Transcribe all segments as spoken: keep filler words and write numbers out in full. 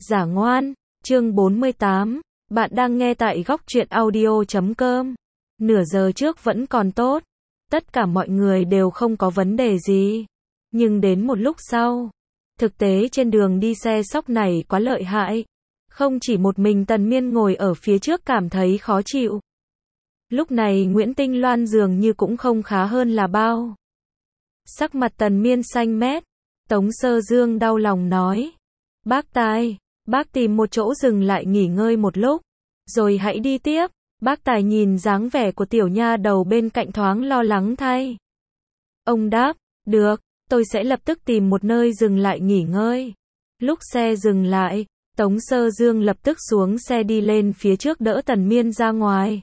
Giả ngoan, chương bốn mươi tám, bạn đang nghe tại góc truyện audio chấm com. Nửa giờ trước vẫn còn tốt, tất cả mọi người đều không có vấn đề gì. Nhưng đến một lúc sau, thực tế trên đường đi xe sóc này quá lợi hại. Không chỉ một mình Tần Miên ngồi ở phía trước cảm thấy khó chịu. Lúc này Nguyễn Tinh Loan dường như cũng không khá hơn là bao. Sắc mặt Tần Miên xanh mét, Tống Sơ Dương đau lòng nói. Bác Tài, bác tìm một chỗ dừng lại nghỉ ngơi một lúc, rồi hãy đi tiếp. Bác Tài nhìn dáng vẻ của tiểu nha đầu bên cạnh thoáng lo lắng thay. Ông đáp, được, tôi sẽ lập tức tìm một nơi dừng lại nghỉ ngơi. Lúc xe dừng lại, Tống Sơ Dương lập tức xuống xe đi lên phía trước đỡ Tần Miên ra ngoài.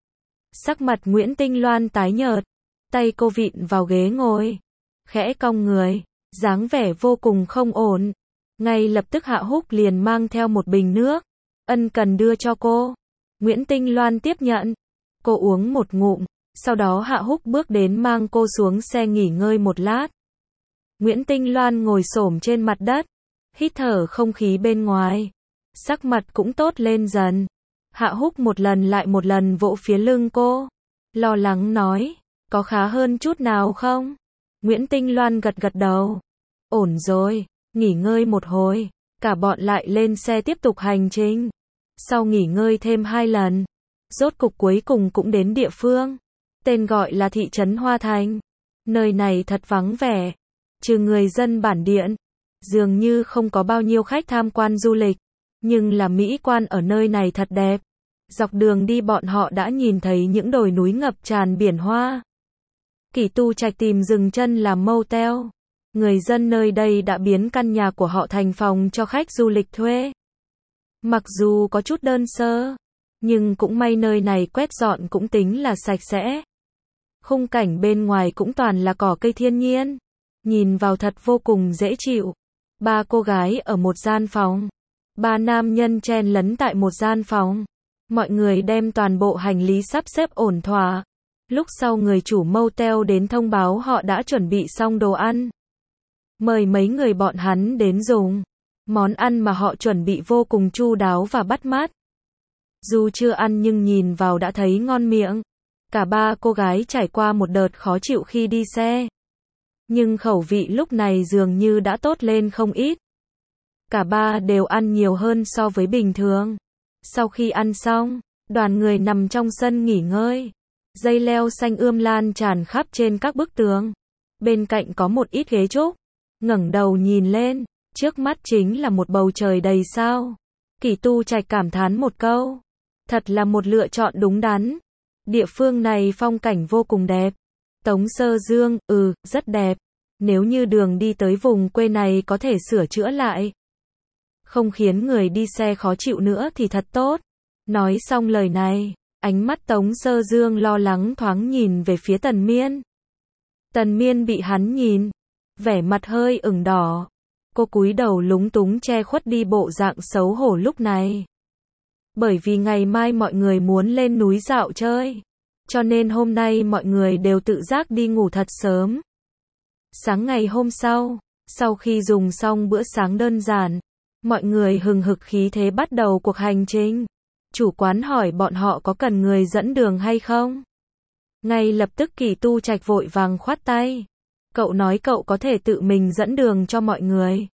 Sắc mặt Nguyễn Tinh Loan tái nhợt, tay cô vịn vào ghế ngồi, khẽ cong người, dáng vẻ vô cùng không ổn. Ngay lập tức Hạ Húc liền mang theo một bình nước, ân cần đưa cho cô. Nguyễn Tinh Loan tiếp nhận, cô uống một ngụm, sau đó Hạ Húc bước đến mang cô xuống xe nghỉ ngơi một lát. Nguyễn Tinh Loan ngồi xổm trên mặt đất, hít thở không khí bên ngoài, sắc mặt cũng tốt lên dần. Hạ Húc một lần lại một lần vỗ phía lưng cô, lo lắng nói, có khá hơn chút nào không? Nguyễn Tinh Loan gật gật đầu, ổn rồi, nghỉ ngơi một hồi, cả bọn lại lên xe tiếp tục hành trình. Sau nghỉ ngơi thêm hai lần, rốt cục cuối cùng cũng đến địa phương, tên gọi là thị trấn Hoa Thành. Nơi này thật vắng vẻ, trừ người dân bản địa, dường như không có bao nhiêu khách tham quan du lịch, nhưng là mỹ quan ở nơi này thật đẹp. Dọc đường đi bọn họ đã nhìn thấy những đồi núi ngập tràn biển hoa. Kỷ Tu Trạch tìm dừng chân làm motel. Người dân nơi đây đã biến căn nhà của họ thành phòng cho khách du lịch thuê. Mặc dù có chút đơn sơ, nhưng cũng may nơi này quét dọn cũng tính là sạch sẽ. Khung cảnh bên ngoài cũng toàn là cỏ cây thiên nhiên, nhìn vào thật vô cùng dễ chịu. Ba cô gái ở một gian phòng, ba nam nhân chen lấn tại một gian phòng. Mọi người đem toàn bộ hành lý sắp xếp ổn thỏa. Lúc sau người chủ motel đến thông báo họ đã chuẩn bị xong đồ ăn, mời mấy người bọn hắn đến dùng. Món ăn mà họ chuẩn bị vô cùng chu đáo và bắt mắt. Dù chưa ăn nhưng nhìn vào đã thấy ngon miệng. Cả ba cô gái trải qua một đợt khó chịu khi đi xe, nhưng khẩu vị lúc này dường như đã tốt lên không ít. Cả ba đều ăn nhiều hơn so với bình thường. Sau khi ăn xong, đoàn người nằm trong sân nghỉ ngơi. Dây leo xanh ươm lan tràn khắp trên các bức tường. Bên cạnh có một ít ghế trúc. Ngẩng đầu nhìn lên, trước mắt chính là một bầu trời đầy sao. Kỷ Tu Trạch cảm thán một câu, thật là một lựa chọn đúng đắn. Địa phương này phong cảnh vô cùng đẹp. Tống Sơ Dương, ừ, rất đẹp. Nếu như đường đi tới vùng quê này có thể sửa chữa lại, không khiến người đi xe khó chịu nữa thì thật tốt. Nói xong lời này, ánh mắt Tống Sơ Dương lo lắng thoáng nhìn về phía Tần Miên. Tần Miên bị hắn nhìn, vẻ mặt hơi ửng đỏ. Cô cúi đầu lúng túng che khuất đi bộ dạng xấu hổ lúc này. Bởi vì ngày mai mọi người muốn lên núi dạo chơi, cho nên hôm nay mọi người đều tự giác đi ngủ thật sớm. Sáng ngày hôm sau, sau khi dùng xong bữa sáng đơn giản, mọi người hừng hực khí thế bắt đầu cuộc hành trình. Chủ quán hỏi bọn họ có cần người dẫn đường hay không. Ngay lập tức Kỷ Tu Trạch vội vàng khoát tay. Cậu nói cậu có thể tự mình dẫn đường cho mọi người.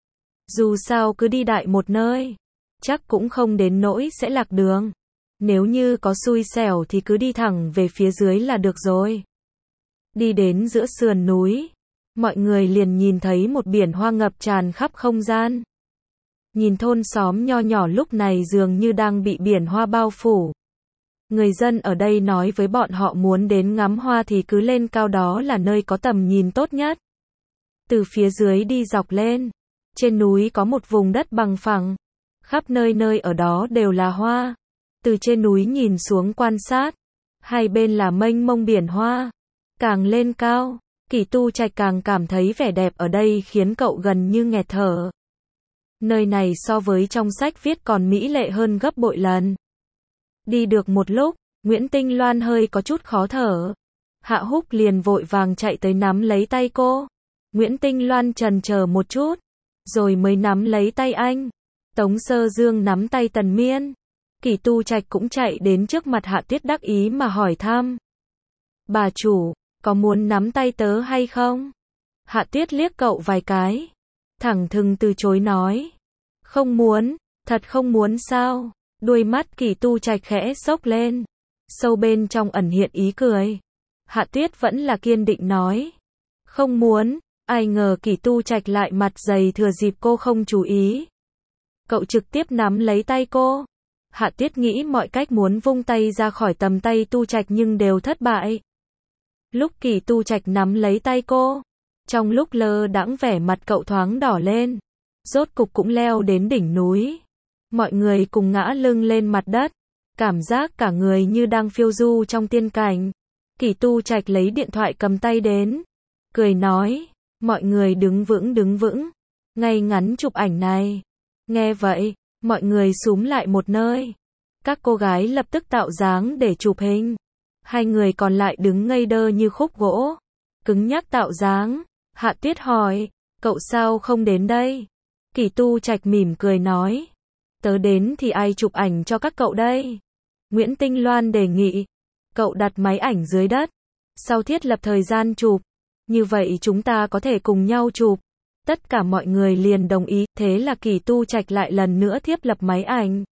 Dù sao cứ đi đại một nơi, chắc cũng không đến nỗi sẽ lạc đường. Nếu như có xui xẻo thì cứ đi thẳng về phía dưới là được rồi. Đi đến giữa sườn núi, mọi người liền nhìn thấy một biển hoa ngập tràn khắp không gian. Nhìn thôn xóm nho nhỏ lúc này dường như đang bị biển hoa bao phủ. Người dân ở đây nói với bọn họ muốn đến ngắm hoa thì cứ lên cao, đó là nơi có tầm nhìn tốt nhất. Từ phía dưới đi dọc lên, trên núi có một vùng đất bằng phẳng, khắp nơi nơi ở đó đều là hoa. Từ trên núi nhìn xuống quan sát, hai bên là mênh mông biển hoa. Càng lên cao, Kỷ Tu Trạch càng cảm thấy vẻ đẹp ở đây khiến cậu gần như nghẹt thở. Nơi này so với trong sách viết còn mỹ lệ hơn gấp bội lần. Đi được một lúc, Nguyễn Tinh Loan hơi có chút khó thở. Hạ Húc liền vội vàng chạy tới nắm lấy tay cô. Nguyễn Tinh Loan chần chờ một chút, rồi mới nắm lấy tay anh. Tống Sơ Dương nắm tay Tần Miên. Kỷ Tu Trạch cũng chạy đến trước mặt Hạ Tuyết đắc ý mà hỏi thăm. Bà chủ, có muốn nắm tay tớ hay không? Hạ Tuyết liếc cậu vài cái. Thẳng thừng từ chối nói. Không muốn, thật không muốn sao? Đuôi mắt Kỷ Tu Trạch khẽ xốc lên. Sâu bên trong ẩn hiện ý cười. Hạ Tuyết vẫn là kiên định nói. Không muốn, ai ngờ Kỷ Tu Trạch lại mặt dày thừa dịp cô không chú ý. Cậu trực tiếp nắm lấy tay cô. Hạ Tuyết nghĩ mọi cách muốn vung tay ra khỏi tầm tay Tu Trạch nhưng đều thất bại. Lúc Kỷ Tu Trạch nắm lấy tay cô, trong lúc lơ đãng vẻ mặt cậu thoáng đỏ lên. Rốt cục cũng leo đến đỉnh núi. Mọi người cùng ngã lưng lên mặt đất. Cảm giác cả người như đang phiêu du trong tiên cảnh. Kỷ Tu Trạch lấy điện thoại cầm tay đến. Cười nói, mọi người đứng vững đứng vững. Ngay ngắn chụp ảnh này. Nghe vậy, mọi người xúm lại một nơi. Các cô gái lập tức tạo dáng để chụp hình. Hai người còn lại đứng ngây đơ như khúc gỗ. Cứng nhắc tạo dáng. Hạ Tuyết hỏi, cậu sao không đến đây? Kỷ Tu Trạch mỉm cười nói. Tớ đến thì ai chụp ảnh cho các cậu đây? Nguyễn Tinh Loan đề nghị. Cậu đặt máy ảnh dưới đất. Sau thiết lập thời gian chụp. Như vậy chúng ta có thể cùng nhau chụp. Tất cả mọi người liền đồng ý. Thế là Kỷ Tu Trạch lại lần nữa thiết lập máy ảnh.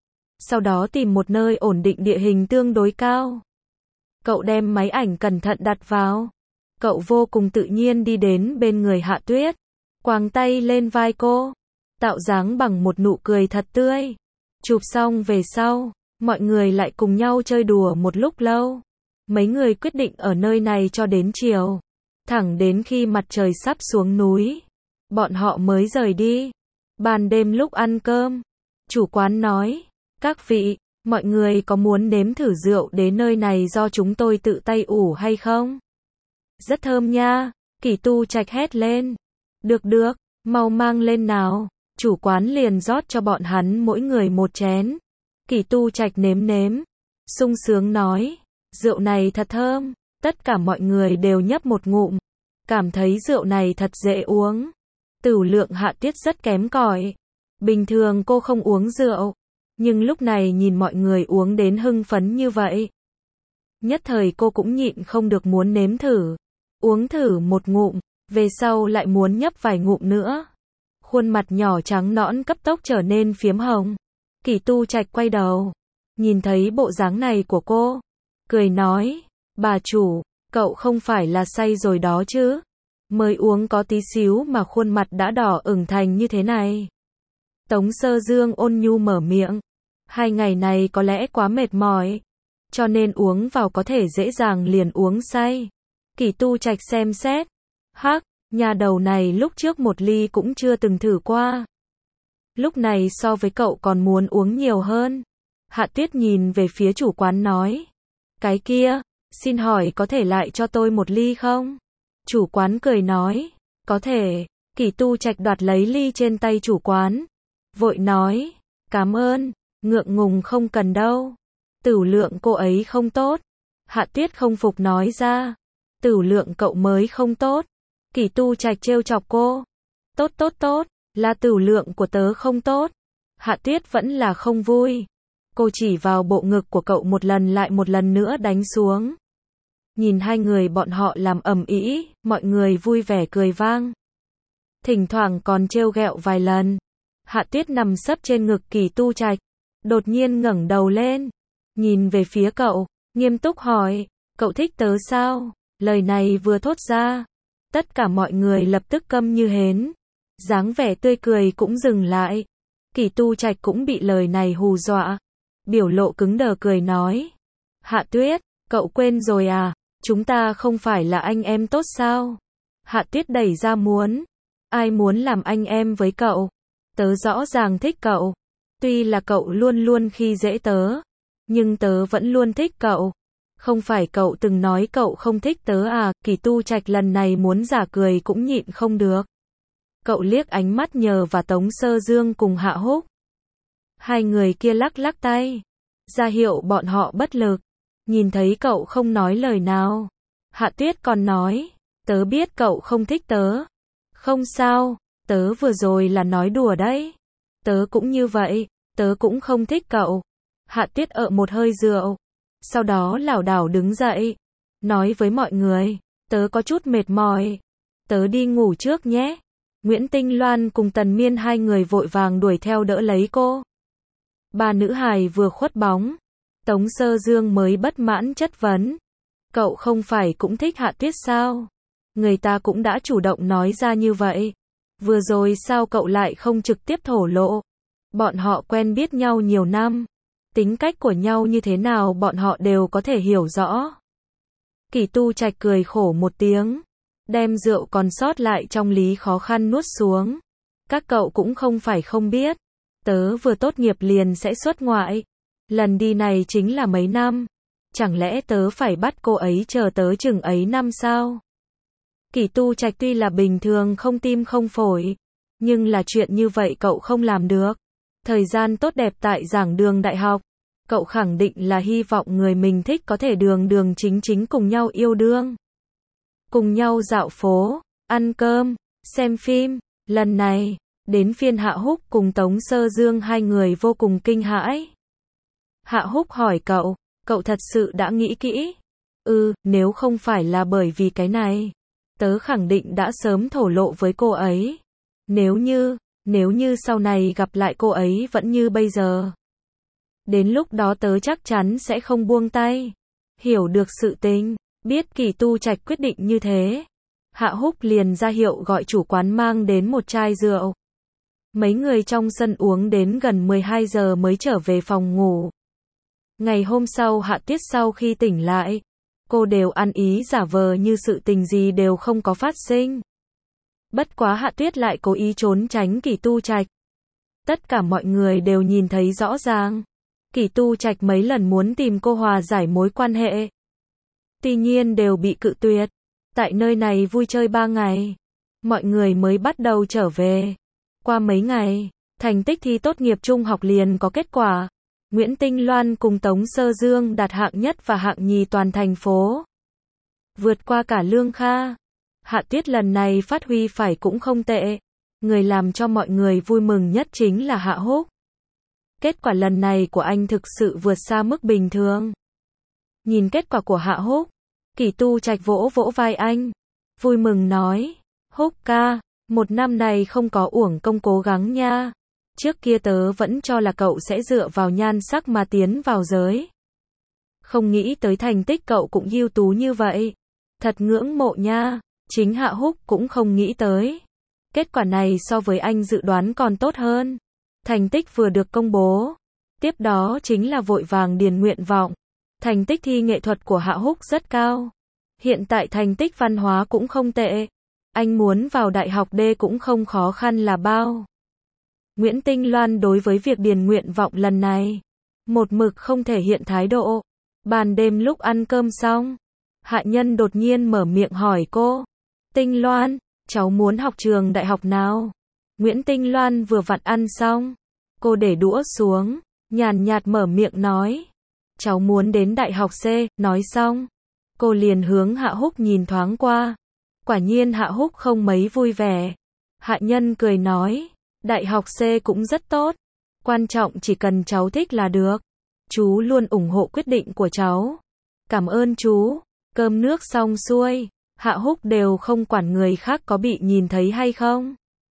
Sau đó tìm một nơi ổn định địa hình tương đối cao. Cậu đem máy ảnh cẩn thận đặt vào. Cậu vô cùng tự nhiên đi đến bên người Hạ Tuyết. Quàng tay lên vai cô. Tạo dáng bằng một nụ cười thật tươi. Chụp xong về sau, mọi người lại cùng nhau chơi đùa một lúc lâu. Mấy người quyết định ở nơi này cho đến chiều. Thẳng đến khi mặt trời sắp xuống núi. Bọn họ mới rời đi. Ban đêm lúc ăn cơm, chủ quán nói, các vị, mọi người có muốn nếm thử rượu đến nơi này do chúng tôi tự tay ủ hay không? Rất thơm nha, Kỷ Tu Trạch hét lên. Được được, mau mang lên nào. Chủ quán liền rót cho bọn hắn mỗi người một chén. Kỷ Tu Trạch nếm nếm, sung sướng nói, rượu này thật thơm. Tất cả mọi người đều nhấp một ngụm, cảm thấy rượu này thật dễ uống. Tửu lượng Hạ Tuyết rất kém cỏi. Bình thường cô không uống rượu, nhưng lúc này nhìn mọi người uống đến hưng phấn như vậy. Nhất thời cô cũng nhịn không được muốn nếm thử. Uống thử một ngụm, về sau lại muốn nhấp vài ngụm nữa. Khuôn mặt nhỏ trắng nõn cấp tốc trở nên phiếm hồng. Kỷ Tu Trạch quay đầu, nhìn thấy bộ dáng này của cô, cười nói, bà chủ, cậu không phải là say rồi đó chứ? Mới uống có tí xíu mà khuôn mặt đã đỏ ửng thành như thế này. Tống Sơ Dương ôn nhu mở miệng, hai ngày này có lẽ quá mệt mỏi, cho nên uống vào có thể dễ dàng liền uống say. Kỷ Tu Trạch xem xét, hắc, nhà đầu này lúc trước một ly cũng chưa từng thử qua. Lúc này so với cậu còn muốn uống nhiều hơn. Hạ Tuyết nhìn về phía chủ quán nói, cái kia, xin hỏi có thể lại cho tôi một ly không? Chủ quán cười nói, có thể. Kỷ Tu Trạch đoạt lấy ly trên tay chủ quán, vội nói, cảm ơn, ngượng ngùng không cần đâu. Tửu lượng cô ấy không tốt. Hạ Tuyết không phục nói ra, tửu lượng cậu mới không tốt. Kỷ Tu Trạch trêu chọc cô, tốt tốt tốt, là tửu lượng của tớ không tốt. Hạ Tuyết vẫn là không vui. Cô chỉ vào bộ ngực của cậu một lần lại một lần nữa đánh xuống. Nhìn hai người bọn họ làm ầm ĩ, mọi người vui vẻ cười vang. Thỉnh thoảng còn trêu ghẹo vài lần. Hạ Tuyết nằm sấp trên ngực Kỷ Tu Trạch, đột nhiên ngẩng đầu lên, nhìn về phía cậu, nghiêm túc hỏi, cậu thích tớ sao? Lời này vừa thốt ra, tất cả mọi người lập tức câm như hến, dáng vẻ tươi cười cũng dừng lại. Kỷ Tu Trạch cũng bị lời này hù dọa, biểu lộ cứng đờ cười nói, Hạ Tuyết, cậu quên rồi à, chúng ta không phải là anh em tốt sao? Hạ Tuyết đẩy ra muốn, ai muốn làm anh em với cậu? Tớ rõ ràng thích cậu, tuy là cậu luôn luôn khi dễ tớ, nhưng tớ vẫn luôn thích cậu. Không phải cậu từng nói cậu không thích tớ à? Kỷ Tu Trạch lần này muốn giả cười cũng nhịn không được. Cậu liếc ánh mắt nhờ và Tống Sơ Dương cùng Hạ Húc. Hai người kia lắc lắc tay, ra hiệu bọn họ bất lực. Nhìn thấy cậu không nói lời nào, Hạ Tuyết còn nói, tớ biết cậu không thích tớ. Không sao, tớ vừa rồi là nói đùa đấy. Tớ cũng như vậy, tớ cũng không thích cậu. Hạ Tuyết ợ một hơi rượu. Sau đó lảo đảo đứng dậy. Nói với mọi người, tớ có chút mệt mỏi. Tớ đi ngủ trước nhé. Nguyễn Tinh Loan cùng Tần Miên hai người vội vàng đuổi theo đỡ lấy cô. Ba nữ hài vừa khuất bóng. Tống Sơ Dương mới bất mãn chất vấn. Cậu không phải cũng thích Hạ Tuyết sao? Người ta cũng đã chủ động nói ra như vậy. Vừa rồi sao cậu lại không trực tiếp thổ lộ? Bọn họ quen biết nhau nhiều năm. Tính cách của nhau như thế nào bọn họ đều có thể hiểu rõ. Kỳ Tu Trạch cười khổ một tiếng. Đem rượu còn sót lại trong lý khó khăn nuốt xuống. Các cậu cũng không phải không biết. Tớ vừa tốt nghiệp liền sẽ xuất ngoại. Lần đi này chính là mấy năm. Chẳng lẽ tớ phải bắt cô ấy chờ tớ chừng ấy năm sao? Kỳ Tu Trạch tuy là bình thường không tim không phổi. Nhưng là chuyện như vậy cậu không làm được. Thời gian tốt đẹp tại giảng đường đại học. Cậu khẳng định là hy vọng người mình thích có thể đường đường chính chính cùng nhau yêu đương. Cùng nhau dạo phố, ăn cơm, xem phim. Lần này, đến phiên Hạ Húc cùng Tống Sơ Dương hai người vô cùng kinh hãi. Hạ Húc hỏi cậu, cậu thật sự đã nghĩ kỹ? Ừ, nếu không phải là bởi vì cái này, tớ khẳng định đã sớm thổ lộ với cô ấy. Nếu như, nếu như sau này gặp lại cô ấy vẫn như bây giờ. Đến lúc đó tớ chắc chắn sẽ không buông tay. Hiểu được sự tình, biết Kỳ Tu Trạch quyết định như thế. Hạ Húc liền ra hiệu gọi chủ quán mang đến một chai rượu. Mấy người trong sân uống đến gần mười hai giờ mới trở về phòng ngủ. Ngày hôm sau Hạ Tuyết sau khi tỉnh lại, cô đều ăn ý giả vờ như sự tình gì đều không có phát sinh. Bất quá Hạ Tuyết lại cố ý trốn tránh Kỳ Tu Trạch. Tất cả mọi người đều nhìn thấy rõ ràng. Kỳ Tu Trạch mấy lần muốn tìm cô hòa giải mối quan hệ. Tuy nhiên đều bị cự tuyệt. Tại nơi này vui chơi ba ngày. Mọi người mới bắt đầu trở về. Qua mấy ngày, thành tích thi tốt nghiệp trung học liền có kết quả. Nguyễn Tinh Loan cùng Tống Sơ Dương đạt hạng nhất và hạng nhì toàn thành phố. Vượt qua cả Lương Kha. Hạ Tuyết lần này phát huy phải cũng không tệ. Người làm cho mọi người vui mừng nhất chính là Hạ Húc. Kết quả lần này của anh thực sự vượt xa mức bình thường. Nhìn kết quả của Hạ Húc, Kỳ Tu Trạch vỗ vỗ vai anh. Vui mừng nói, Húc ca, một năm này không có uổng công cố gắng nha. Trước kia tớ vẫn cho là cậu sẽ dựa vào nhan sắc mà tiến vào giới. Không nghĩ tới thành tích cậu cũng ưu tú như vậy. Thật ngưỡng mộ nha. Chính Hạ Húc cũng không nghĩ tới. Kết quả này so với anh dự đoán còn tốt hơn. Thành tích vừa được công bố. Tiếp đó chính là vội vàng điền nguyện vọng. Thành tích thi nghệ thuật của Hạ Húc rất cao. Hiện tại thành tích văn hóa cũng không tệ. Anh muốn vào đại học D cũng không khó khăn là bao. Nguyễn Tinh Loan đối với việc điền nguyện vọng lần này, một mực không thể hiện thái độ. Ban đêm lúc ăn cơm xong, Hạ Nhân đột nhiên mở miệng hỏi cô. Tinh Loan, cháu muốn học trường đại học nào? Nguyễn Tinh Loan vừa vặn ăn xong. Cô để đũa xuống, nhàn nhạt mở miệng nói. Cháu muốn đến đại học C, nói xong. Cô liền hướng Hạ Húc nhìn thoáng qua. Quả nhiên Hạ Húc không mấy vui vẻ. Hạ Nhân cười nói. Đại học C cũng rất tốt. Quan trọng chỉ cần cháu thích là được. Chú luôn ủng hộ quyết định của cháu. Cảm ơn chú. Cơm nước xong xuôi. Hạ Húc đều không quản người khác có bị nhìn thấy hay không.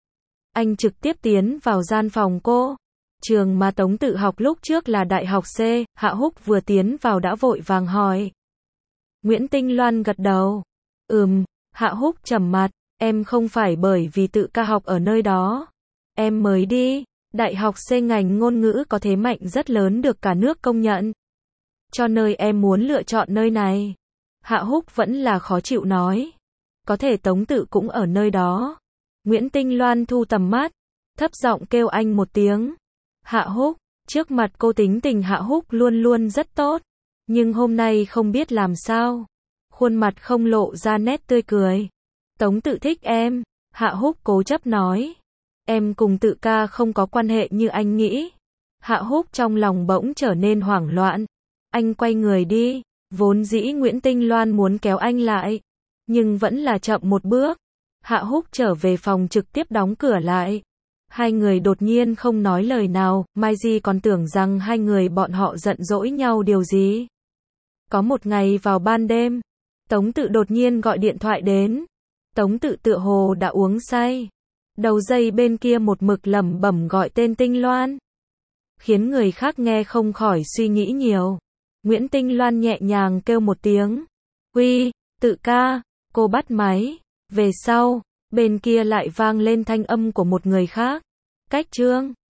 Anh trực tiếp tiến vào gian phòng cô. Trường mà Tống tự học lúc trước là đại học C. Hạ Húc vừa tiến vào đã vội vàng hỏi. Nguyễn Tinh Loan gật đầu. Ừm. Hạ Húc trầm mặt. Em không phải bởi vì tự ca học ở nơi đó. Em mới đi. Đại học C ngành ngôn ngữ có thế mạnh rất lớn được cả nước công nhận. Cho nơi em muốn lựa chọn nơi này. Hạ Húc vẫn là khó chịu nói. Có thể Tống tự cũng ở nơi đó. Nguyễn Tinh Loan thu tầm mắt. Thấp giọng kêu anh một tiếng. Hạ Húc. Trước mặt cô tính tình Hạ Húc luôn luôn rất tốt. Nhưng hôm nay không biết làm sao. Khuôn mặt không lộ ra nét tươi cười. Tống tự thích em. Hạ Húc cố chấp nói. Em cùng tự ca không có quan hệ như anh nghĩ. Hạ Húc trong lòng bỗng trở nên hoảng loạn. Anh quay người đi. Vốn dĩ Nguyễn Tinh Loan muốn kéo anh lại. Nhưng vẫn là chậm một bước. Hạ Húc trở về phòng trực tiếp đóng cửa lại. Hai người đột nhiên không nói lời nào, Mai Di còn tưởng rằng hai người bọn họ giận dỗi nhau điều gì. Có một ngày vào ban đêm, Tống Tự đột nhiên gọi điện thoại đến. Tống Tự tựa hồ đã uống say. Đầu dây bên kia một mực lẩm bẩm gọi tên Tinh Loan. Khiến người khác nghe không khỏi suy nghĩ nhiều. Nguyễn Tinh Loan nhẹ nhàng kêu một tiếng. Uy, Tự ca. Cô bắt máy. Về sau, bên kia lại vang lên thanh âm của một người khác. Cách Trương.